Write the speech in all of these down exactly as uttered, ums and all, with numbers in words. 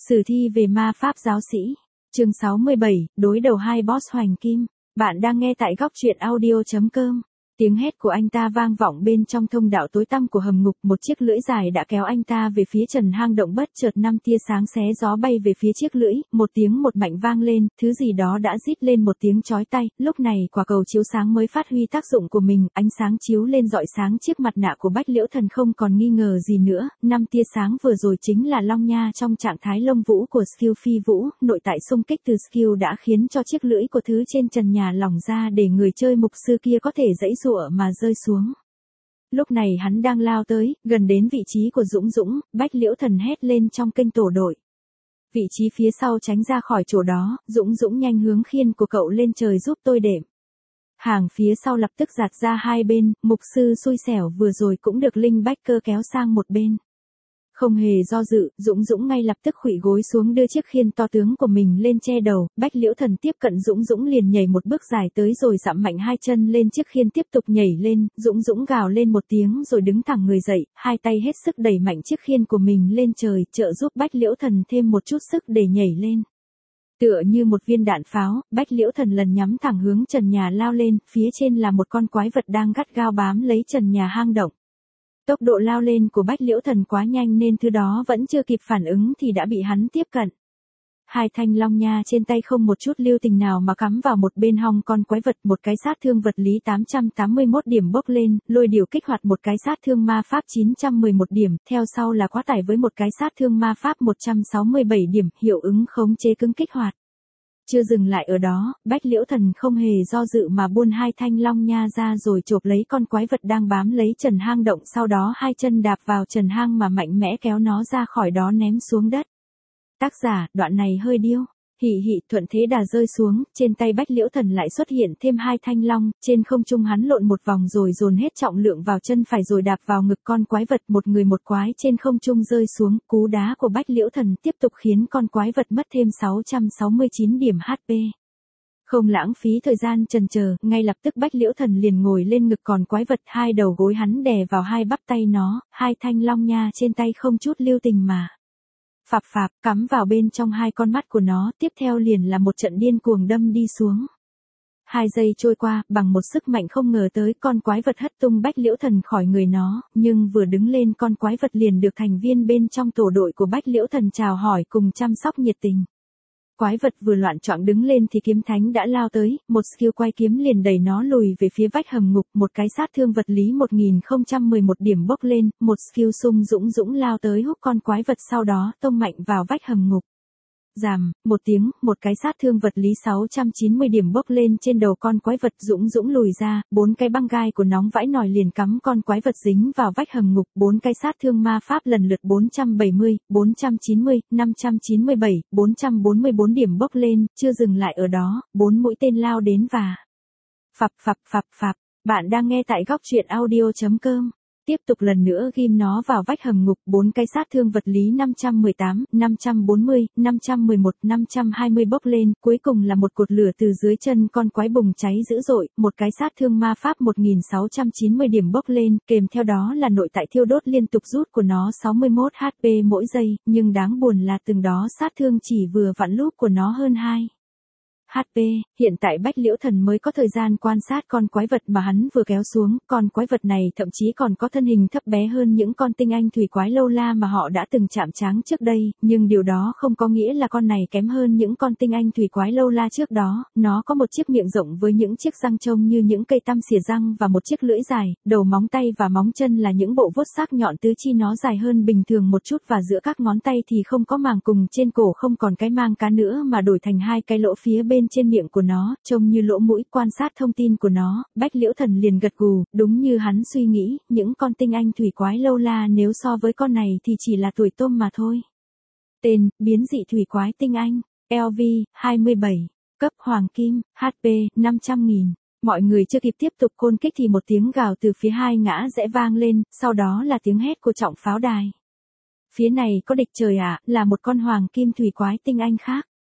Sử thi về ma pháp giáo sĩ. Chương sáu mươi bảy, đối đầu hai boss hoành kim. Bạn đang nghe tại góc truyện audio chấm com. Tiếng hét của anh ta vang vọng bên trong thông đạo tối tăm của hầm ngục, một chiếc lưỡi dài đã kéo anh ta về phía trần hang động. Bất chợt năm tia sáng xé gió bay về phía chiếc lưỡi, một tiếng một mạnh vang lên, thứ gì đó đã rít lên một tiếng chói tai. Lúc này quả cầu chiếu sáng mới phát huy tác dụng của mình, ánh sáng chiếu lên rọi sáng chiếc mặt nạ của Bách Liễu Thần không còn nghi ngờ gì nữa. Năm tia sáng vừa rồi chính là Long Nha trong trạng thái lông vũ của skill phi vũ, nội tại xung kích từ skill đã khiến cho chiếc lưỡi của thứ trên trần nhà lỏng ra để người chơi mục sư kia có thể giãy giụa mà rơi xuống. Lúc này hắn đang lao tới, gần đến vị trí của Dũng Dũng, Bách Liễu Thần hét lên trong kênh tổ đội. Vị trí phía sau tránh ra khỏi chỗ đó, Dũng Dũng nhanh hướng khiên của cậu lên trời giúp tôi đệm. Hàng phía sau lập tức giạt ra hai bên, mục sư xui xẻo vừa rồi cũng được Linh Bách Cơ kéo sang một bên. Không hề do dự, Dũng Dũng ngay lập tức khuỵu gối xuống đưa chiếc khiên to tướng của mình lên che đầu. Bách Liễu Thần tiếp cận Dũng Dũng liền nhảy một bước dài tới rồi dặm mạnh hai chân lên chiếc khiên tiếp tục nhảy lên. Dũng Dũng gào lên một tiếng rồi đứng thẳng người dậy, hai tay hết sức đẩy mạnh chiếc khiên của mình lên trời, trợ giúp Bách Liễu Thần thêm một chút sức để nhảy lên. Tựa như một viên đạn pháo, Bách Liễu Thần lần nhắm thẳng hướng trần nhà lao lên, phía trên là một con quái vật đang gắt gao bám lấy trần nhà hang động. Tốc độ lao lên của Bách Liễu Thần quá nhanh nên thứ đó vẫn chưa kịp phản ứng thì đã bị hắn tiếp cận. Hai thanh long nha trên tay không một chút lưu tình nào mà cắm vào một bên hông con quái vật, một cái sát thương vật lý tám trăm tám mươi mốt điểm bốc lên, lôi điều kích hoạt một cái sát thương ma pháp chín trăm mười một điểm, theo sau là quá tải với một cái sát thương ma pháp một trăm sáu mươi bảy điểm, hiệu ứng khống chế cứng kích hoạt. Chưa dừng lại ở đó, Bách Liễu Thần không hề do dự mà buôn hai thanh long nha ra rồi chộp lấy con quái vật đang bám lấy trần hang động, sau đó hai chân đạp vào trần hang mà mạnh mẽ kéo nó ra khỏi đó ném xuống đất. Tác giả, đoạn này hơi điêu. Hị hị, thuận thế đà rơi xuống, trên tay Bách Liễu Thần lại xuất hiện thêm hai thanh long, trên không trung hắn lộn một vòng rồi dồn hết trọng lượng vào chân phải rồi đạp vào ngực con quái vật, một người một quái trên không trung rơi xuống, cú đá của Bách Liễu Thần tiếp tục khiến con quái vật mất thêm sáu trăm sáu mươi chín điểm hát pê. Không lãng phí thời gian chần chờ, ngay lập tức Bách Liễu Thần liền ngồi lên ngực còn quái vật, hai đầu gối hắn đè vào hai bắp tay nó, hai thanh long nha trên tay không chút lưu tình mà phạp phạp, cắm vào bên trong hai con mắt của nó, tiếp theo liền là một trận điên cuồng đâm đi xuống. Hai giây trôi qua, bằng một sức mạnh không ngờ tới, con quái vật hất tung Bách Liễu Thần khỏi người nó, nhưng vừa đứng lên con quái vật liền được thành viên bên trong tổ đội của Bách Liễu Thần chào hỏi cùng chăm sóc nhiệt tình. Quái vật vừa loạn choạng đứng lên thì kiếm thánh đã lao tới, một skill quay kiếm liền đẩy nó lùi về phía vách hầm ngục, một cái sát thương vật lý một nghìn không trăm mười một điểm bốc lên, một skill sung dũng dũng lao tới húc con quái vật sau đó tông mạnh vào vách hầm ngục. Ràm, một tiếng, một cái sát thương vật lý sáu trăm chín mươi điểm bốc lên trên đầu con quái vật, dũng dũng lùi ra, bốn cái băng gai của nóng vãi nòi liền cắm con quái vật dính vào vách hầm ngục, bốn cái sát thương ma pháp lần lượt bốn trăm bảy mươi, bốn trăm chín mươi, năm trăm chín mươi bảy, bốn trăm bốn mươi bốn điểm bốc lên, chưa dừng lại ở đó, bốn mũi tên lao đến và phập phập phập phập. Bạn đang nghe tại góc truyện audio chấm com. Tiếp tục lần nữa ghim nó vào vách hầm ngục, bốn cái sát thương vật lý năm trăm mười tám, năm trăm bốn mươi, năm trăm mười một, năm trăm hai mươi bốc lên, cuối cùng là một cột lửa từ dưới chân con quái bùng cháy dữ dội, một cái sát thương ma pháp một nghìn sáu trăm chín mươi điểm bốc lên, kèm theo đó là nội tại thiêu đốt liên tục rút của nó sáu mươi mốt hát pê mỗi giây, nhưng đáng buồn là từng đó sát thương chỉ vừa vặn lúc của nó hơn hai hát pê, hiện tại Bách Liễu Thần mới có thời gian quan sát con quái vật mà hắn vừa kéo xuống, con quái vật này thậm chí còn có thân hình thấp bé hơn những con tinh anh thủy quái lâu la mà họ đã từng chạm trán trước đây, nhưng điều đó không có nghĩa là con này kém hơn những con tinh anh thủy quái lâu la trước đó, nó có một chiếc miệng rộng với những chiếc răng trông như những cây tăm xỉa răng và một chiếc lưỡi dài, đầu móng tay và móng chân là những bộ vuốt sắc nhọn, tứ chi nó dài hơn bình thường một chút và giữa các ngón tay thì không có màng, cùng trên cổ không còn cái mang cá nữa mà đổi thành hai cái lỗ phía bên trên miệng của nó, trông như lỗ mũi. Quan sát thông tin của nó, Bách Liễu Thần liền gật gù, đúng như hắn suy nghĩ, những con tinh anh thủy quái lâu la nếu so với con này thì chỉ là tuổi tôm mà thôi. Tên, biến dị thủy quái tinh anh, lờ vê, hai mươi bảy, cấp hoàng kim, hát pê, năm trăm nghìn. Mọi người chưa kịp tiếp tục côn kích thì một tiếng gào từ phía hai ngã rẽ vang lên, sau đó là tiếng hét của trọng pháo đài. Phía này có địch trời ạ, à, là một con hoàng kim thủy quái tinh anh khác.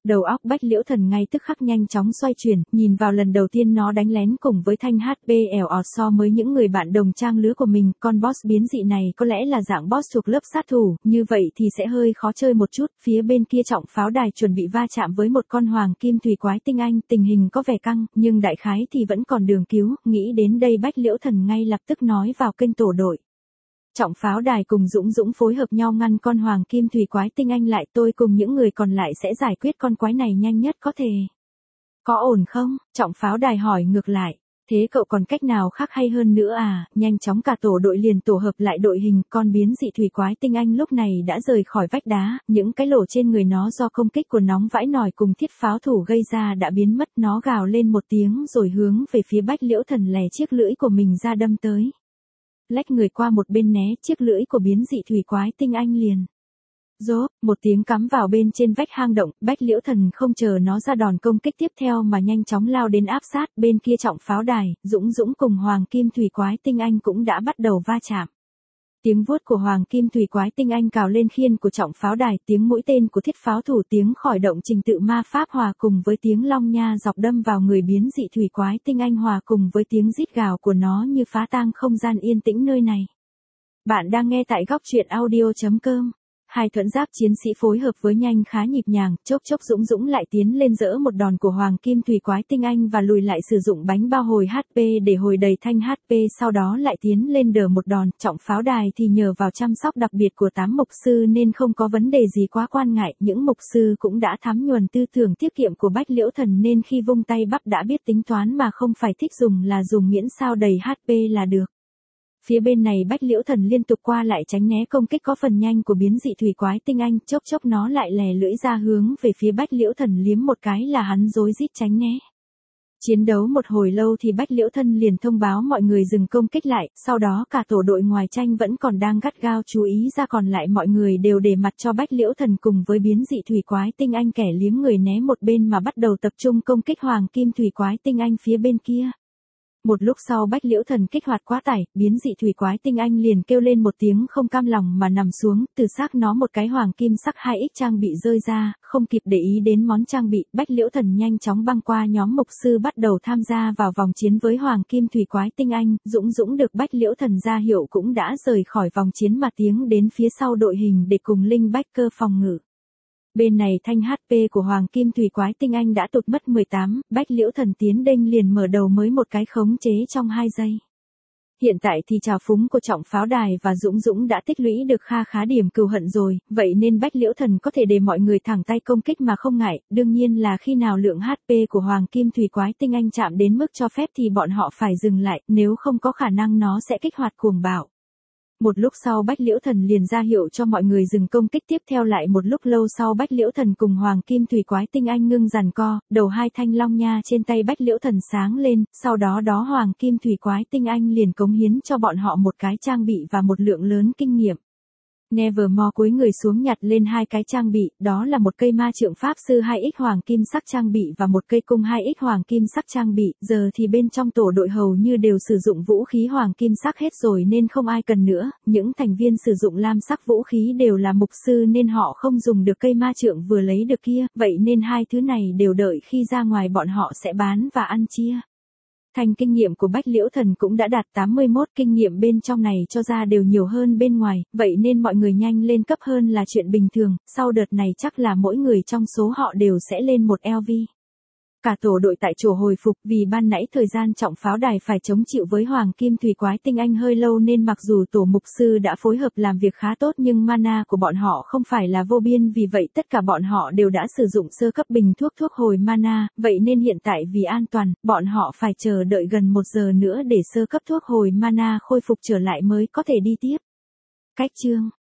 Đầu óc Bách Liễu Thần ngay tức khắc nhanh chóng xoay chuyển, nhìn vào lần đầu tiên nó đánh lén cùng với thanh hát pê ẻo ọt so với những người bạn đồng trang lứa của mình, con boss biến dị này có lẽ là dạng boss thuộc lớp sát thủ, như vậy thì sẽ hơi khó chơi một chút, phía bên kia trọng pháo đài chuẩn bị va chạm với một con hoàng kim thủy quái tinh anh, tình hình có vẻ căng, nhưng đại khái thì vẫn còn đường cứu, nghĩ đến đây Bách Liễu Thần ngay lập tức nói vào kênh tổ đội. Trọng pháo đài cùng Dũng Dũng phối hợp nhau ngăn con hoàng kim thủy quái tinh anh lại, tôi cùng những người còn lại sẽ giải quyết con quái này nhanh nhất có thể. Có ổn không? Trọng pháo đài hỏi ngược lại. Thế cậu còn cách nào khác hay hơn nữa à? Nhanh chóng cả tổ đội liền tổ hợp lại đội hình, con biến dị thủy quái tinh anh lúc này đã rời khỏi vách đá, những cái lỗ trên người nó do công kích của nóng vãi nòi cùng thiết pháo thủ gây ra đã biến mất, nó gào lên một tiếng rồi hướng về phía Bách Liễu Thần lè chiếc lưỡi của mình ra đâm tới. Lách người qua một bên né, chiếc lưỡi của biến dị thủy quái tinh anh liền. Rốp, một tiếng cắm vào bên trên vách hang động, Bách Liễu Thần không chờ nó ra đòn công kích tiếp theo mà nhanh chóng lao đến áp sát, bên kia trọng pháo đài, Dũng Dũng cùng hoàng kim thủy quái tinh anh cũng đã bắt đầu va chạm. Tiếng vuốt của hoàng kim thủy quái tinh anh cào lên khiên của trọng pháo đài, tiếng mũi tên của thiết pháo thủ, tiếng khởi động trình tự ma pháp hòa cùng với tiếng long nha dọc đâm vào người biến dị thủy quái tinh anh hòa cùng với tiếng rít gào của nó như phá tan không gian yên tĩnh nơi này. Bạn đang nghe tại góc truyện audio chấm com. Hai thuẫn giáp chiến sĩ phối hợp với nhanh khá nhịp nhàng, chốc chốc Dũng Dũng lại tiến lên dỡ một đòn của hoàng kim thủy quái tinh anh và lùi lại sử dụng bánh bao hồi hát pê để hồi đầy thanh hát pê, sau đó lại tiến lên đỡ một đòn. Trọng pháo đài thì nhờ vào chăm sóc đặc biệt của tám mục sư nên không có vấn đề gì quá quan ngại, những mục sư cũng đã thấm nhuần tư tưởng tiết kiệm của Bách Liễu Thần nên khi vung tay bắp đã biết tính toán mà không phải thích dùng là dùng miễn sao đầy hát pê là được. Phía bên này Bách Liễu Thần liên tục qua lại tránh né công kích có phần nhanh của biến dị thủy quái tinh anh, chốc chốc nó lại lè lưỡi ra hướng về phía Bách Liễu Thần liếm một cái là hắn rối rít tránh né. Chiến đấu một hồi lâu thì Bách Liễu Thần liền thông báo mọi người dừng công kích lại, sau đó cả tổ đội ngoài tranh vẫn còn đang gắt gao chú ý ra, còn lại mọi người đều để mặt cho Bách Liễu Thần cùng với biến dị thủy quái tinh anh kẻ liếm người né một bên mà bắt đầu tập trung công kích hoàng kim thủy quái tinh anh phía bên kia. Một lúc sau Bách Liễu Thần kích hoạt quá tải, biến dị thủy quái tinh anh liền kêu lên một tiếng không cam lòng mà nằm xuống, từ xác nó một cái hoàng kim sắc hai ích trang bị rơi ra, không kịp để ý đến món trang bị, Bách Liễu Thần nhanh chóng băng qua nhóm mục sư bắt đầu tham gia vào vòng chiến với hoàng kim thủy quái tinh anh, Dũng Dũng được Bách Liễu Thần ra hiệu cũng đã rời khỏi vòng chiến mà tiến đến phía sau đội hình để cùng Linh Bách Cơ phòng ngự. Bên này thanh hát pê của hoàng kim thủy quái tinh anh đã tụt mất mười tám, Bách Liễu Thần tiến đênh liền mở đầu mới một cái khống chế trong hai giây. Hiện tại thì trào phúng của trọng pháo đài và Dũng Dũng đã tích lũy được kha khá điểm cừu hận rồi, vậy nên Bách Liễu Thần có thể để mọi người thẳng tay công kích mà không ngại, đương nhiên là khi nào lượng hát pê của hoàng kim thủy quái tinh anh chạm đến mức cho phép thì bọn họ phải dừng lại, nếu không có khả năng nó sẽ kích hoạt cuồng bạo. Một lúc sau Bách Liễu Thần liền ra hiệu cho mọi người dừng công kích, tiếp theo lại một lúc lâu sau Bách Liễu Thần cùng hoàng kim thủy quái tinh anh ngưng giằng co, đầu hai thanh long nha trên tay Bách Liễu Thần sáng lên, sau đó đó hoàng kim thủy quái tinh anh liền cống hiến cho bọn họ một cái trang bị và một lượng lớn kinh nghiệm. Nevermore cúi người xuống nhặt lên hai cái trang bị, đó là một cây ma trượng pháp sư hai ích hoàng kim sắc trang bị và một cây cung hai ích hoàng kim sắc trang bị, giờ thì bên trong tổ đội hầu như đều sử dụng vũ khí hoàng kim sắc hết rồi nên không ai cần nữa, những thành viên sử dụng lam sắc vũ khí đều là mục sư nên họ không dùng được cây ma trượng vừa lấy được kia, vậy nên hai thứ này đều đợi khi ra ngoài bọn họ sẽ bán và ăn chia. Thành kinh nghiệm của Bách Liễu Thần cũng đã đạt tám mươi mốt, kinh nghiệm bên trong này cho ra đều nhiều hơn bên ngoài, vậy nên mọi người nhanh lên cấp hơn là chuyện bình thường, sau đợt này chắc là mỗi người trong số họ đều sẽ lên một lv. Cả tổ đội tại chỗ hồi phục vì ban nãy thời gian trọng pháo đài phải chống chịu với hoàng kim thủy quái tinh anh hơi lâu nên mặc dù tổ mục sư đã phối hợp làm việc khá tốt nhưng mana của bọn họ không phải là vô biên, vì vậy tất cả bọn họ đều đã sử dụng sơ cấp bình thuốc thuốc hồi mana, vậy nên hiện tại vì an toàn, bọn họ phải chờ đợi gần một giờ nữa để sơ cấp thuốc hồi mana khôi phục trở lại mới có thể đi tiếp. Cách chương